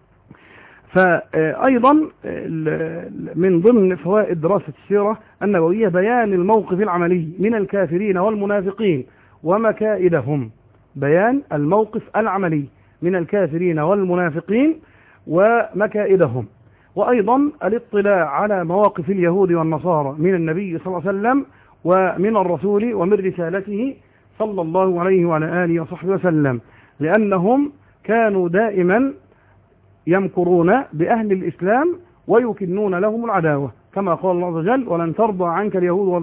فأيضا من ضمن فوائد دراسة السيرة النبوية بيان الموقف العملي من الكافرين والمنافقين ومكائدهم. بيان الموقف العملي من الكافرين والمنافقين ومكائدهم، وأيضا الاطلاع على مواقف اليهود والنصارى من النبي صلى الله عليه وسلم ومن الرسول ومن رسالته صلى الله عليه وعلى آله وصحبه وسلم، لأنهم كانوا دائما يمكرون بأهل الإسلام ويكنون لهم العداوة، كما قال الله عز وجل: ولن ترضى عنك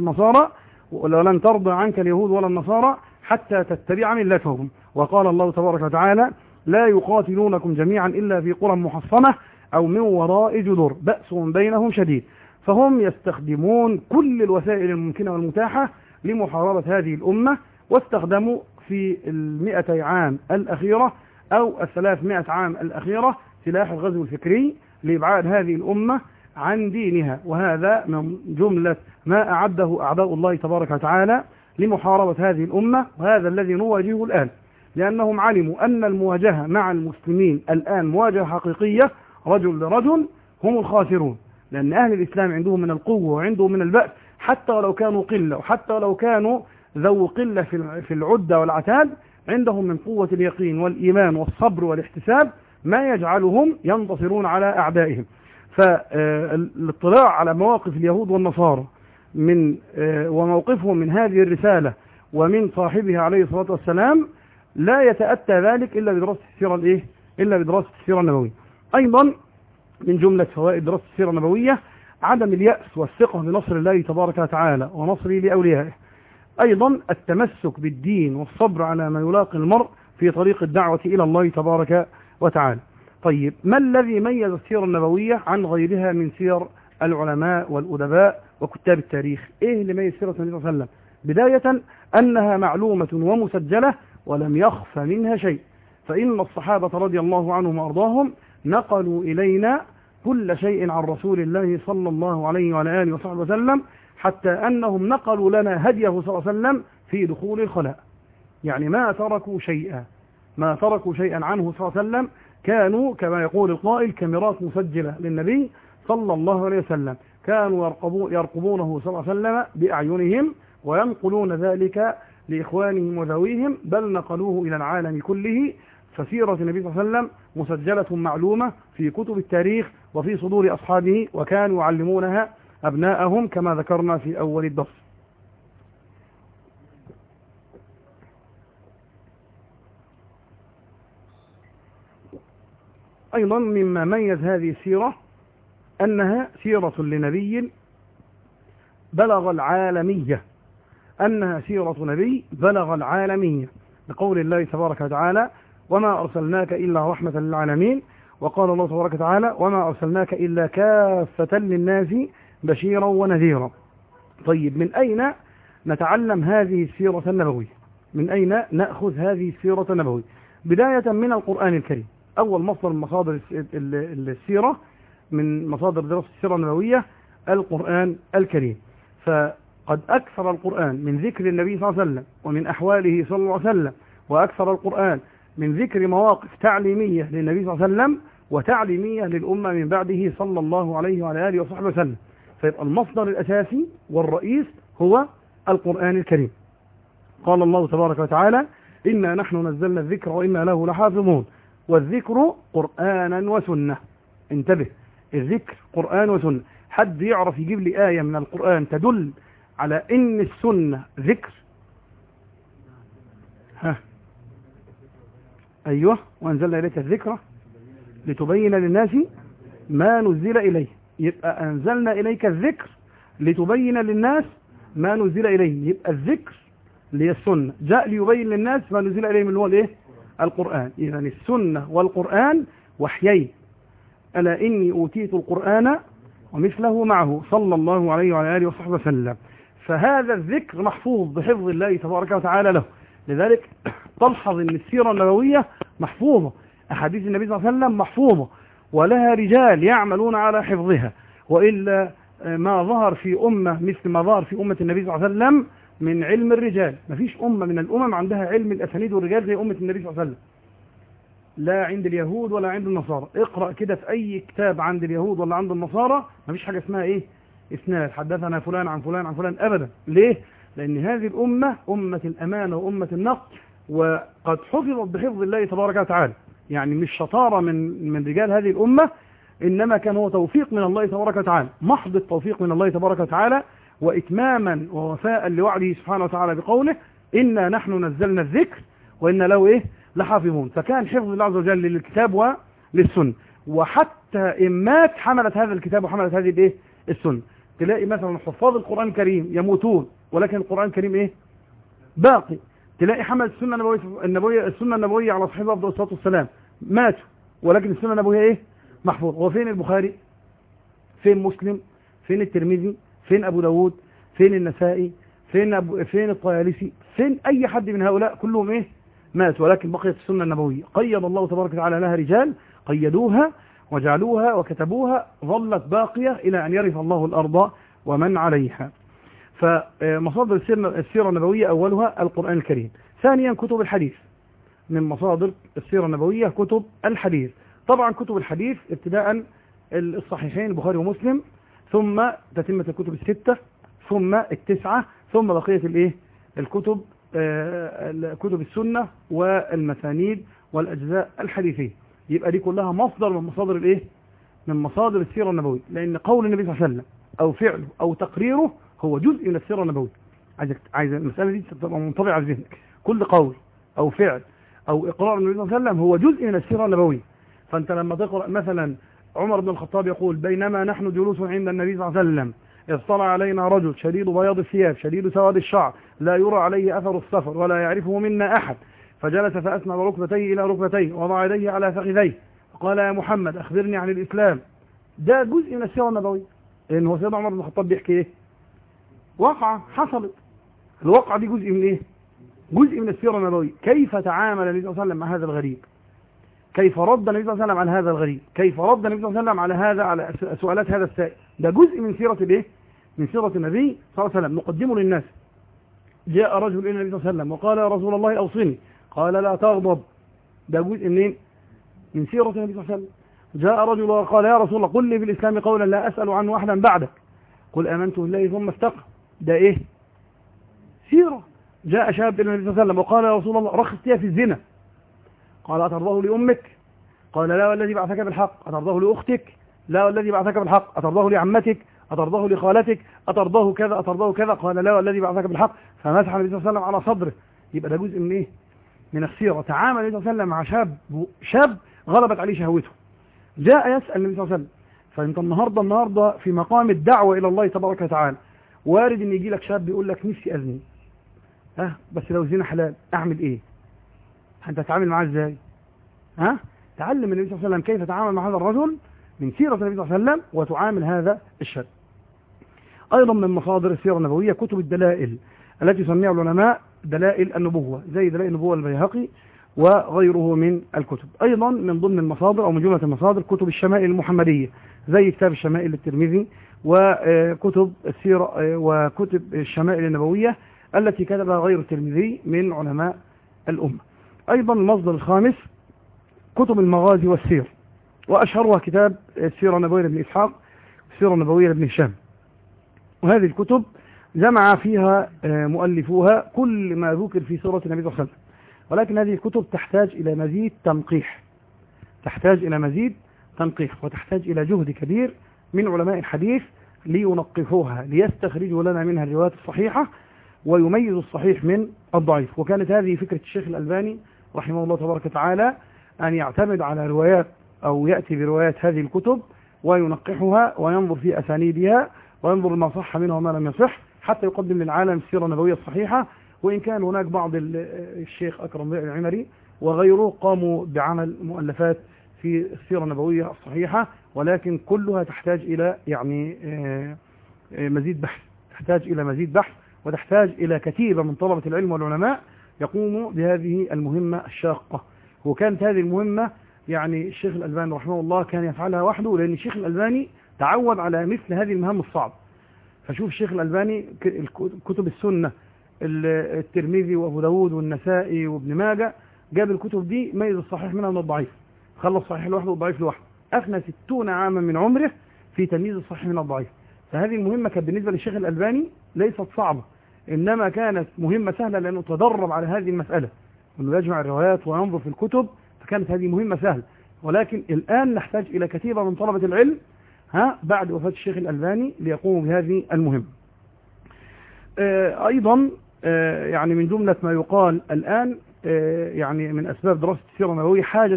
اليهود ولا النصارى حتى تتبع ملتهم. وقال الله تبارك وتعالى: لا يقاتلونكم جميعا إلا في قرى محصنة أو من وراء جدر بأس بينهم شديد. فهم يستخدمون كل الوسائل الممكنة والمتاحة لمحاربة هذه الأمة، واستخدموا في 200 عام الأخيرة أو 300 عام الأخيرة سلاح الغزو الفكري لإبعاد هذه الأمة عن دينها. وهذا من جملة ما أعده أعداء الله تبارك وتعالى لمحاربة هذه الأمة، وهذا الذي نواجهه الآن، لأنهم علموا أن المواجهة مع المسلمين الآن مواجهة حقيقية رجل لرجل هم الخاسرون، لأن أهل الإسلام عندهم من القوة وعندهم من البأس، حتى ولو كانوا قلة وحتى ولو كانوا ذو قلة في العدة والعتاد، عندهم من قوة اليقين والإيمان والصبر والاحتساب ما يجعلهم ينتصرون على أعدائهم. فالاطلاع على مواقف اليهود والنصارى وموقفهم من هذه الرسالة ومن صاحبها عليه الصلاة والسلام لا يتأتى ذلك إلا بدراسة السيرة النبوية. أيضا من جملة فوائد دراسة السيرة النبوية عدم اليأس والثقة بنصر الله تبارك وتعالى ونصره لأوليائه. أيضا التمسك بالدين والصبر على ما يلاقي المرء في طريق الدعوة إلى الله تبارك وتعالى. طيب، ما الذي ميز السيرة النبوية عن غيرها من سير العلماء والأدباء وكتاب التاريخ؟ إيه اللي ميز سيرة النبي صلى الله عليه وسلم؟ بداية أنها معلومة ومسجلة ولم يخف منها شيء، فإن الصحابة رضي الله عنهم وأرضاهم نقلوا إلينا كل شيء عن رسول الله صلى الله عليه وعلى آله وصحبه وسلم، حتى أنهم نقلوا لنا هديه صلى الله عليه وسلم في دخول الخلاء. يعني ما تركوا شيئا عنه صلى الله عليه وسلم، كانوا كما يقول القائل كاميرات مسجلة للنبي صلى الله عليه وسلم، كانوا يرقبونه صلى الله عليه وسلم بأعينهم وينقلون ذلك لإخوانهم وذويهم، بل نقلوه إلى العالم كله. فسيرة النبي صلى الله عليه وسلم مسجلة معلومة في كتب التاريخ وفي صدور أصحابه، وكانوا يعلمونها أبناءهم كما ذكرنا في أول الدرس. أيضا مما ميز هذه السيرة أنها سيرة لنبي بلغ العالمية، لقول الله تبارك وتعالى: وما أرسلناك إلا رحمة للعالمين. وقال الله تبارك وتعالى: وما أرسلناك إلا كافة للناس بشيرا ونذيرا. طيب، من أين نتعلم هذه السيرة النبوية؟ من أين نأخذ هذه السيرة النبوية؟ بداية من القرآن الكريم. أول مصدر من مصادر السيرة، من مصادر دراسة السيرة النبوية، القرآن الكريم. فقد أكثر القرآن من ذكر النبي صلى الله عليه وسلم ومن أحواله صلى الله عليه وسلم، وأكثر القرآن من ذكر مواقف تعليمية للنبي صلى الله عليه وسلم وتعليمية للأمة من بعده صلى الله عليه وعلى آله وصحبه وسلم. فيبقى المصدر الأساسي والرئيس هو القرآن الكريم. قال الله تبارك وتعالى: إنا نحن نزلنا الذكر وإنا له لحافظون، والذكر قرآنا وسنة. انتبه، الذكر قرآن وسنة. حد يعرف يجيب لي آية من القرآن تدل على ان السنة ذكر؟ ها، ايوه، وانزلنا اليك الذكر لتبين للناس ما نزل اليه. يبقى انزلنا اليك الذكر لتبين للناس ما نزل اليه. يبقى الذكر اللي هي السنة جاء ليبين للناس ما نزل اليه من هو الايه؟ القرآن. اذا السنة والقرآن وحيين. ألا إني أوتيت القرآن ومثله معه صلى الله عليه وعلى آله وصحبه وسلم. فهذا الذكر محفوظ بحفظ الله تبارك وتعالى له. لذلك تلحظ أن السيرة النبوية محفوظة، أحاديث النبي صلى الله عليه وسلم محفوظة، ولها رجال يعملون على حفظها. وإلا ما ظهر في أمة مثل ما ظهر في أمة النبي صلى الله عليه وسلم من علم الرجال. ما فيش أمة من الأمم عندها علم الأسانيد والرجال زي أمة النبي صلى الله عليه وسلم، لا عند اليهود ولا عند النصارى. اقرأ كده في أي كتاب عند اليهود ولا عند النصارى ما فيش حاجة اسمها إيه؟ إسناد، حدثنا فلان عن فلان عن فلان، أبدا. ليه؟ لأن هذه الأمة أمة الأمانة وأمة النقد، وقد حفظت بحفظ الله تبارك وتعالى. يعني مش شطارة من رجال هذه الأمة، إنما كان هو توفيق من الله تبارك وتعالى، محض التوفيق من الله تبارك وتعالى، وإتماما ووفاء لوعده سبحانه وتعالى بقوله إنا نحن نزلنا الذكر وإنا له إيه؟ لحافظون. فكان حفظ الله عز وجل للكتاب وللسنة. وحتى إمات حملت هذا الكتاب وحملت هذه الإيه؟ السنة. تلاقي مثلا حفاظ القرآن الكريم يموتون ولكن القرآن الكريم إيه؟ باقي. تلاقي حمل السنة النبوية على صحيح أفضل الصلاة والسلام ماتوا ولكن السنة النبوية إيه؟ محفوظ. وفين البخاري؟ فين مسلم؟ فين الترمذي؟ فين أبو داود؟ فين النسائي؟ فين الطيالسي؟ فين أي حد من هؤلاء؟ كلهم إيه؟ مات، ولكن بقيت السنة النبوية. قيد الله تبارك وتعالى لها رجال قيدوها وجعلوها وكتبوها، ظلت باقية إلى أن يرث الله الأرض ومن عليها. فمصادر السيرة النبوية أولها القرآن الكريم. ثانيا كتب الحديث. من مصادر السيرة النبوية كتب الحديث. طبعا كتب الحديث ابتداء الصحيحين البخاري ومسلم، ثم تتمة الكتب الستة، ثم التسعة، ثم بقية الايه؟ الكتب كتب السنة والمسانيد والأجزاء الحديثية. يبقى دي كلها مصدر من مصادر الايه؟ من مصادر السيرة النبوية. لأن قول النبي صلى الله عليه وسلم أو فعله أو تقريره هو جزء من السيرة النبوية. عايز المسألة دي تبقى منطبعة على ذهنك. كل قول أو فعل أو إقرار النبي صلى الله عليه وسلم هو جزء من السيرة النبوية. فأنت لما تقرأ مثلا عمر بن الخطاب يقول بينما نحن جلوس عند النبي صلى الله عليه وسلم إذ طلع علينا رجل شديد بياض الثياب شديد سواد الشعر لا يرى عليه أثر السفر ولا يعرفه منا أحد، فجلس فأسند ركبتيه إلى ركبتيه ووضع يديه على فخذيه فقال يا محمد أخبرني عن الإسلام. ده جزء من السيرة النبوية. لأن هو سيدنا عمر بن الخطاب بيحكي إيه؟ واقعة حصلت. الواقعة دي جزء من إيه؟ جزء من السيرة النبوية. كيف تعامل النبي صلى الله عليه وسلم مع هذا الغريب؟ كيف رد النبي صلى الله عليه وسلم على هذا الغريب؟ كيف رد النبي صلى الله عليه وسلم على سؤالات هذا السائل؟ ده جزء من سيرة الايه؟ من سيرة النبي صلى الله عليه وسلم نقدمه للناس. جاء رجل الى النبي صلى الله عليه وسلم وقال يا رسول الله اوصني، قال لا تغضب. ده جزء منين؟ من سيرة النبي صلى الله عليه وسلم. جاء رجل وقال يا رسول الله قل لي في الاسلام قولا لا اسال عنه احدا بعدك، قل امنت بالله ثم استقم. ده ايه؟ سيرة. جاء شاب الى النبي صلى الله عليه وسلم وقال يا رسول الله رخص لي في الزنا، قال أترضاه لأمك؟ قال لا والذي بعثك بالحق. أترضاه لأختك؟ لا والذي بعثك بالحق. أترضاه لعمتك؟ أترضاه لخالتك؟ أترضاه كذا أترضاه كذا؟ قال لا والذي بعثك بالحق. فمسح النبي صلى الله عليه وسلم على صدره. يبقى ده جزء من إيه؟ من السيرة. تعامل النبي صلى الله عليه وسلم مع شاب غلبت عليه شهوته، جاء يسأل النبي صلى الله عليه وسلم. فأنت النهاردة في مقام الدعوة إلى الله تبارك وتعالى، وارد إن يجي لك شاب يقول لك نفسي أزني، بس لو الزنا حلال أعمل إيه؟ أنت تتعامل معاه إزاي؟ تعلم النبي صلى الله عليه وسلم كيف تعامل مع هذا الرجل من سيرة النبي صلى الله عليه وسلم، وتعامل هذا الشاب. أيضا من مصادر السيرة النبوية كتب الدلائل التي يسميها العلماء دلائل النبوة، زي دلائل النبوة البيهقي وغيره من الكتب. أيضا من ضمن المصادر أو من جملة المصادر كتب الشمائل المحمدية، زي كتاب الشمائل للترمذي، وكتب السيرة وكتب الشمائل النبوية التي كتبها غير الترمذي من علماء الأمة. أيضا المصدر الخامس كتب المغازي والسير، وأشهرها كتاب السيرة النبوية لابن إسحاق والسيرة النبوية لابن هشام. وهذه الكتب جمع فيها مؤلفوها كل ما ذكر في سيرة النبي صلى الله عليه وسلم، ولكن هذه الكتب تحتاج إلى مزيد تنقيح، وتحتاج إلى جهد كبير من علماء الحديث لينقحوها، ليستخرجوا لنا منها الروايات الصحيحة ويميز الصحيح من الضعيف. وكانت هذه فكرة الشيخ الألباني رحمه الله تبارك وتعالى، أن يعتمد على روايات أو يأتي بروايات هذه الكتب وينقحها وينظر في أسانيدها وينظر ما صح منها وما لم يصح، حتى يقدم للعالم السيرة النبوية الصحيحة. وإن كان هناك بعض الشيخ أكرم العمري وغيره قاموا بعمل مؤلفات في السيرة النبوية الصحيحة، ولكن كلها تحتاج إلى يعني مزيد بحث، تحتاج إلى مزيد بحث، وتحتاج إلى كتيبة من طلبة العلم والعلماء يقوموا بهذه المهمة الشاقة. وكانت هذه المهمة يعني الشيخ الألباني رحمه الله كان يفعلها وحده، لأن الشيخ الألباني تعود على مثل هذه المهام الصعبة. فشوف الشيخ الألباني كتب السنة، الترمذي وأبو داود والنسائي وابن ماجه، جاب الكتب دي ميز الصحيح منها من الضعيف، خلص الصحيح لوحده والضعيف لوحده، أفنى 60 عاما من عمره في تمييز الصحيح من الضعيف. فهذه المهمة كانت بالنسبة للشيخ الألباني ليست صعبة، إنما كانت مهمة سهلة لأنه تدرب على هذه المسألة، أنه يجمع الروايات وينظر في الكتب، فكانت هذه مهمة سهلة. ولكن الآن نحتاج إلى كتيبة من طلبة العلم بعد وفاة الشيخ الألباني ليقوموا بهذه المهمة. أيضا يعني من جملة ما يقال الآن يعني من أسباب دراسة السيرة النبوية حاجة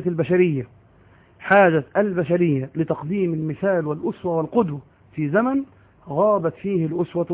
البشرية لتقديم المثال والأسوة والقدوة في زمن غابت فيه الأسوة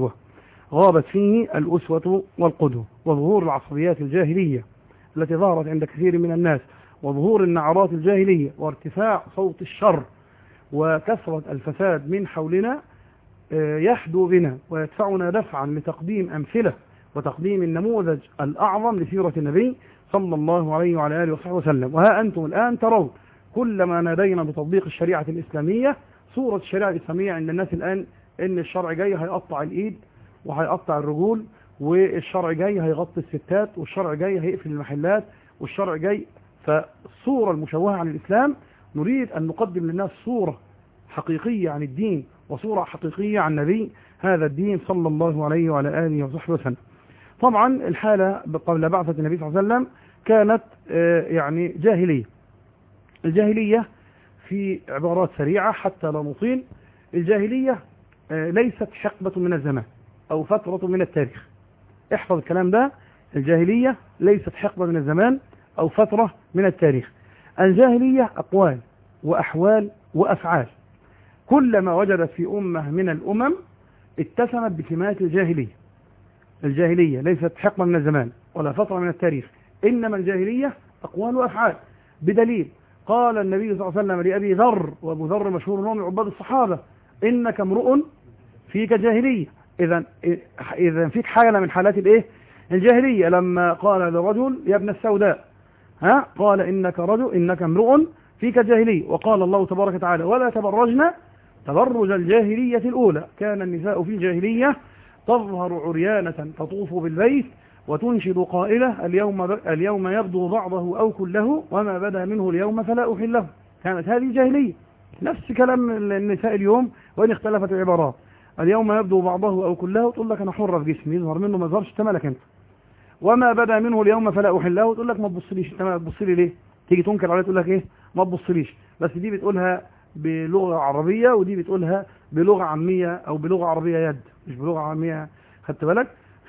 والقدوة، وظهور العصبيات الجاهلية التي ظهرت عند كثير من الناس، وظهور النعرات الجاهلية، وارتفاع صوت الشر وكثرة الفساد من حولنا يحدو بنا ويدفعنا دفعا لتقديم أمثلة وتقديم النموذج الأعظم لسيرة النبي صلى الله عليه وعلى آله وصحبه وسلم. وها أنتم الآن ترون كلما نادينا بتطبيق الشريعة الإسلامية، صورة الشريعة الإسلامية عند الناس الآن إن الشرع جاي هيقطع الإيد وهيقطع الرجول، والشرع جاي هيغطي الستات، والشرع جاي هيقفل المحلات، والشرع جاي. فالصورة المشوهة عن الإسلام نريد أن نقدم للناس صورة حقيقية عن الدين وصورة حقيقية عن نبي هذا الدين صلى الله عليه وعلى آله وصحبه وسلم. طبعا الحالة قبل بعثة النبي صلى الله عليه وسلم كانت يعني جاهلية. الجاهلية في عبارات سريعة حتى لا نطيل، الجاهلية ليست حقبة من الزمان أو فترة من التاريخ. احفظ الكلام ده، الجاهلية ليست حقبة من الزمان أو فترة من التاريخ. الجاهلية أقوال وأحوال وأفعال، كلما وجدت في أمة من الأمم اتسمت بسمات الجاهلية. الجاهلية ليست حقبة من الزمان ولا فترة من التاريخ، إنما الجاهلية أقوال وأفعال. بدليل قال النبي صلى الله عليه وسلم لأبي ذر، وأبو ذر مشهور من عباد الصحابة، إنك امرؤ فيك جاهلية. إذا فيك حالة من حالات الإيه؟ الجاهلية. لما قال لرجل يا ابن السوداء قال إنك امرؤ فيك جاهلية. وقال الله تبارك وتعالى ولا تبرجنا تبرج الجاهلية الأولى، كان النساء في الجاهلية تظهر عريانة تطوف بالبيت وتنشد قائلة اليوم يبدو بعضه أو كله وما بدا منه اليوم فلا أحله. كانت هذه جاهلية. نفس كلام النساء اليوم وإن اختلفت العبارات. اليوم يبدو بعضه أو كله، تقول لك أنا حرة في جسمي، يظهر منه ما يظهرش تملك أنت. وما بدا منه اليوم فلا أحله، تقول لك ما تبصليش، انت ما تبصلي ليه؟ تيجي تنكر عليه تقول لك إيه؟ ما تبصليش. بس دي بتقولها بلغة عربية ودي بتقولها بلغة عامية أو بلغة عربية يد، مش بلغة عامية. خدت بالك؟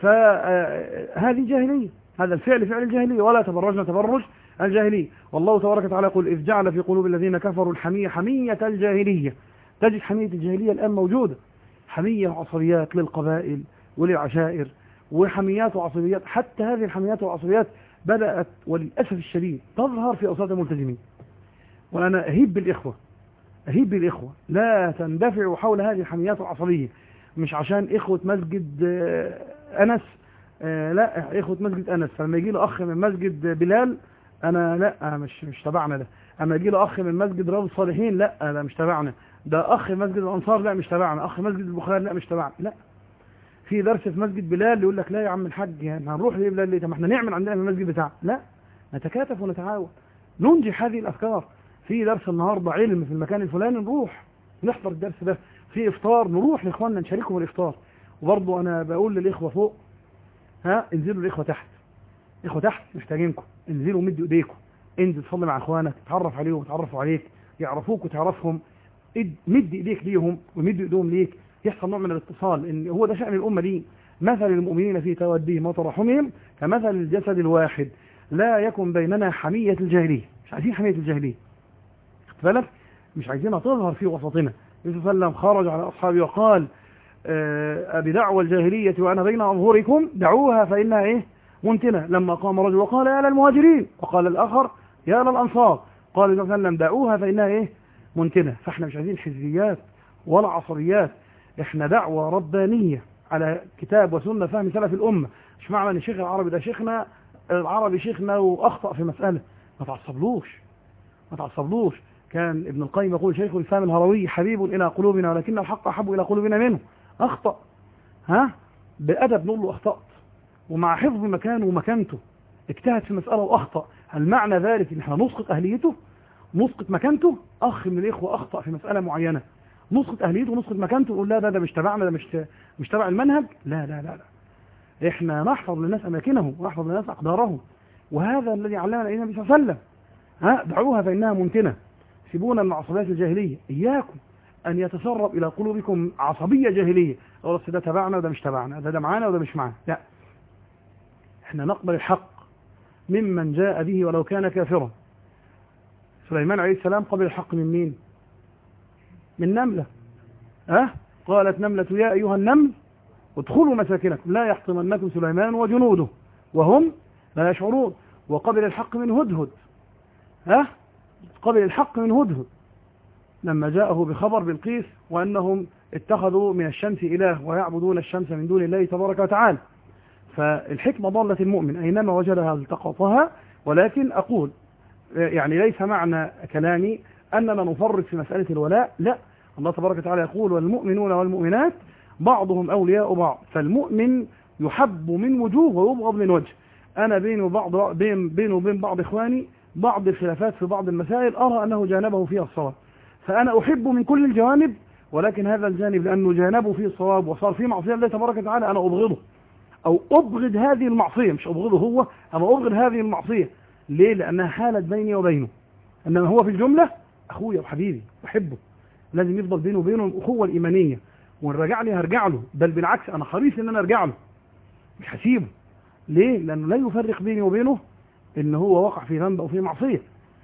فهذه جاهلية، هذا الفعل فعل الجاهلية. ولا تبرجنا تبرج الجاهلية. والله تبارك وتعالى يقول إذ جعل في قلوب الذين كفروا الحمية حمية الجاهلية. تجد حمية الجاهلية الآن موجودة، حمية وعصبيات للقبائل وللعشائر وحميات وعصبيات. حتى هذه الحميات والعصبيات بدأت وللأسف الشديد تظهر في أوساط الملتزمين. وأنا أهيب بالإخوة لا تندفعوا حول هذه الحميات العصبية. مش عشان إخوة مسجد أنس، لا، إخوة مسجد أنس فلما يجي له أخ من مسجد بلال أنا لا، مش تبعنا ده. أما يجي له أخ من مسجد رياض الصالحين لا، ده مش تبعنا. ده أخ مسجد الأنصار لا مش تبعنا. أخ مسجد البخاري لا مش تبعنا. لا، في درس في مسجد بلال يقول لك لا يا عم الحاج يعني هنروح ليه بلال ليه؟ طب ما احنا نعمل عندنا في المسجد بتاعنا. لا، نتكاتف ونتعاون ننجح هذه الأفكار. في درس النهارده علم في المكان الفلاني نروح نحضر الدرس ده. في إفطار نروح لإخواننا نشاركهم الإفطار. وبرضه أنا بقول للإخوة فوق انزلوا الإخوة تحت. إخوة تحت محتاجينكم، انزلوا مدوا إيديكم، انزل تصلي مع إخوانك، تعرف عليهم وتعرفوا عليك، يعرفوك وتعرفهم، مد ايديك ليهم ومد ايدهم ليك، يحصل نوع من الاتصال. ان هو ده شأن الأمة دي. مثل المؤمنين في توديهم وترحمهم كمثل الجسد الواحد لا يكن بيننا حمية الجاهلية. مش عايزين حمية الجاهلية، خد بالك، مش عايزينها تظهر في وسطنا. النبي صلى الله عليه وسلم خرج على أصحابه وقال بدعوى الجاهلية وأنا بين أظهركم دعوها فإنها إيه منتنة. لما قام رجل وقال يا للمهاجرين، وقال الآخر يا للأنصار، قال النبي صلى الله عليه وسلم دعوها فإنها إيه منتنة. فإحنا مش عايزين حزبيات ولا عصريات، إحنا دعوة ربانية على كتاب وسنة فهم سلف الأمة. مش معنى أن الشيخ العربي ده شيخنا، العربي شيخنا وأخطأ في مسألة، ما تعصبلوش ما تعصبلوش. كان ابن القيم يقول شيخ الإسلام الهروي حبيب إلى قلوبنا ولكن الحق أحب إلى قلوبنا منه. أخطأ، بأدب نقول له أخطأت، ومع حفظ مكانه ومكانته. اجتهد في مسألة وأخطأ، هل معنى ذلك إن احنا نسقط أهليته، نسقط مكانته؟ أخ من الإخوة أخطأ في مسألة معينة، نسقط أهليته ونسقط مكانته نقول لا ده مش تبعنا، ده مش تبع المنهج؟ لا لا لا لا، احنا نحفظ للناس أماكنهم ونحفظ للناس أقدارهم. وهذا الذي علمنا النبي صلى الله عليه وسلم. دعوها فإنها منتنة. سيبونا من عصبيات الجاهلية. إياكم أن يتسرب إلى قلوبكم عصبية جاهلية، ده تبعنا وده مش تبعنا، ده معانا وده مش معانا. لا، احنا نقبل الحق ممن جاء به ولو كان كافرا. سليمان عليه السلام قبل الحق من مين؟ من نملة. قالت نملة يا أيها النمل ادخلوا مساكنكم لا يحطمنكم سليمان وجنوده وهم لا يشعرون. وقبل الحق من هدهد. قبل الحق من هدهد لما جاءه بخبر بلقيس وأنهم اتخذوا من الشمس إله ويعبدون الشمس من دون الله تبارك وتعالى. فالحكمة ضالة المؤمن أينما وجدها التقطها. ولكن أقول يعني ليس معنى كلامي أننا نفرط في مسألة الولاء، لا. الله تبارك وتعالى يقول والمؤمنون والمؤمنات بعضهم أولياء بعض، فالمؤمن يحب من وجوه ويبغض من وجه. أنا بيني وبين بعض إخواني بعض الخلافات في بعض المسائل أرى أنه جانبه فيها الصواب، فأنا أحب من كل الجوانب، ولكن هذا الجانب لأنه جانبه فيه الصواب وصار فيه معصية الله تبارك وتعالى أنا أبغضه، أو أبغض هذه المعصية، مش أبغضه هو، أنا أبغض هذه المعصية. ليه؟ لأنها حالت بيني وبينه. إنما هو في الجملة أخويا وحبيبي أحبه، لازم يفضل بينه وبينه الأخوة الإيمانية. وإن رجع لي هرجع له، بل بالعكس أنا حريص إن أنا أرجع له، مش هسيبه. ليه؟ لأنه لا يفرق بيني وبينه إن هو وقع في ذنب أو في معصية.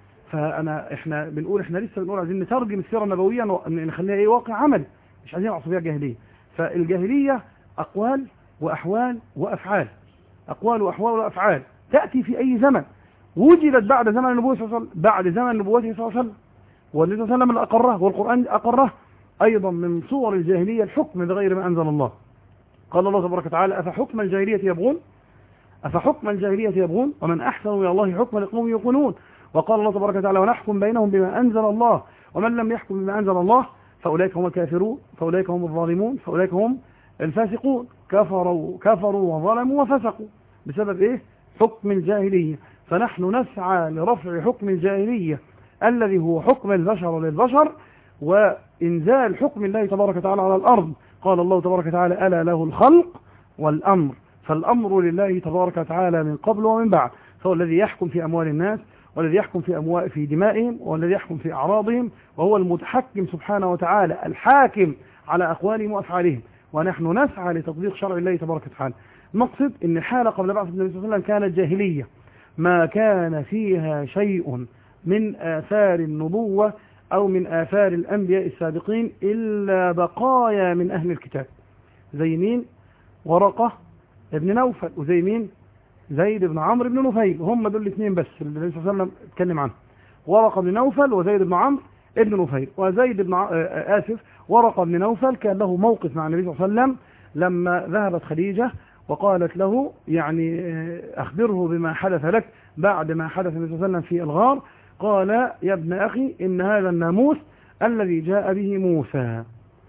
إحنا بنقول لسه بنقول عايزين نترجم السيرة النبوية نخليها إيه واقع عمل، مش عايزين عصبية جاهلية. فالجاهلية أقوال وأحوال وأفعال، أقوال وأحوال وأفعال تأتي في أي زمن، وجدت بعد زمن النبوة صلى الله عليه وسلم، بعد زمن نبوته صلى الله عليه وسلم، والنبي صلى الله عليه وسلم اللي أقره والقرآن أقره. أيضا من صور الجاهلية الحكم بغير ما أنزل الله. قال الله تبارك وتعالى أفحكم الجاهلية يبغون، أفحكم الجاهلية يبغون ومن أحسن من الله حكما لقوم يوقنون. وقال الله تبارك وتعالى ونحكم بينهم بما أنزل الله ومن لم يحكم بما أنزل الله فأولئك هم الكافرون، فأولئك هم الظالمون، فأولئك هم الفاسقون. كفروا وظلموا وفسقوا بسبب إيه؟ حكم الجاهلية. فنحن نسعى لرفع حكم الجاهلية الذي هو حكم البشر للبشر، وإنزال حكم الله تبارك وتعالى على الأرض. قال الله تبارك وتعالى ألا له الخلق والأمر، فالأمر لله تبارك وتعالى من قبل ومن بعد. فهو الذي يحكم في أموال الناس، والذي يحكم في دمائهم، والذي يحكم في أعراضهم، وهو المتحكم سبحانه وتعالى الحاكم على أقوالهم وأفعالهم. ونحن نسعى لتطبيق شرع الله تبارك وتعالى. نقصد أن الحالة قبل بعثة النبي صلى الله عليه وسلم كانت جاهلية ما كان فيها شيء من آثار النبوة أو من آثار الأنبياء السابقين إلا بقايا من أهل الكتاب، زي مين؟ ورقة ابن نوفل، وزي مين؟ زيد بن عمرو بن نفيل. هم دول الاثنين بس اللي النبي صلى الله عليه وسلم اتكلم عنهم، ورقة بن نوفل وزيد بن عمرو ابن نفيل. وزيد بن ورقة بن نوفل كان له موقف مع النبي صلى الله عليه وسلم لما ذهبت خديجة وقالت له يعني أخبره بما حدث لك بعد ما حدث النبي صلى الله عليه وسلم في الغار. قال يا ابن أخي إن هذا الناموس الذي جاء به موسى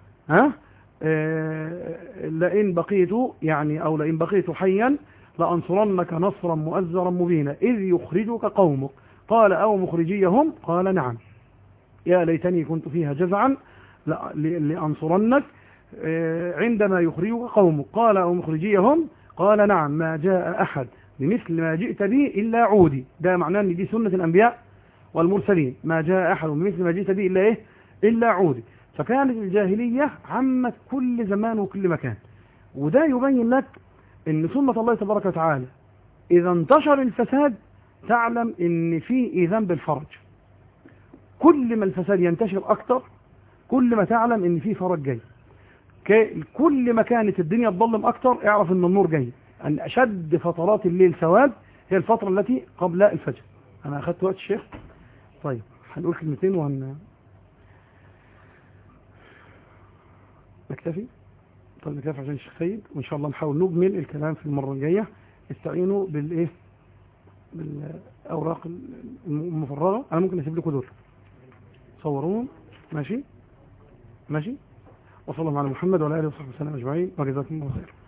لئن بقيت يعني أو لئن بقيت حيا لأنصرنك نصرا مؤزرا مبينا إذ يخرجك قومك. قال أو مخرجيهم؟ قال نعم. يا ليتني كنت فيها جزعا لأنصرنك عندما يخرجك قومك. قال أو مخرجيهم؟ قال نعم. ما جاء أحد بمثل ما جئت به إلا عودي. ده معناه أن دي سنة الأنبياء والمرسلين ما جاء أحد بمثل ما جئت به إلا إيه إلا عودي. فكانت الجاهلية عمت كل زمان وكل مكان. وده يبين لك ان سنة الله تبارك وتعالى اذا انتشر الفساد تعلم ان في ايذان بالفرج. كل ما الفساد ينتشر اكتر كل ما تعلم ان في فرج جاي. كل ما كانت الدنيا تظلم اكتر اعرف ان النور جاي. ان اشد فترات الليل سواد هي الفترة التي قبل الفجر. انا اخذت وقت الشيخ. طيب هنقول كلمتين نكتفي. طب نكتفي عشان الشيخ سيد، وان شاء الله نحاول نجمل الكلام في المرة الجاية. استعينوا بالايه بالاوراق المفرغة. انا ممكن اسيب لكم دول صوروهم. ماشي. وصلى الله على محمد وعلى اله وصحبه وسلم اجمعين، وجزاكم الله خير.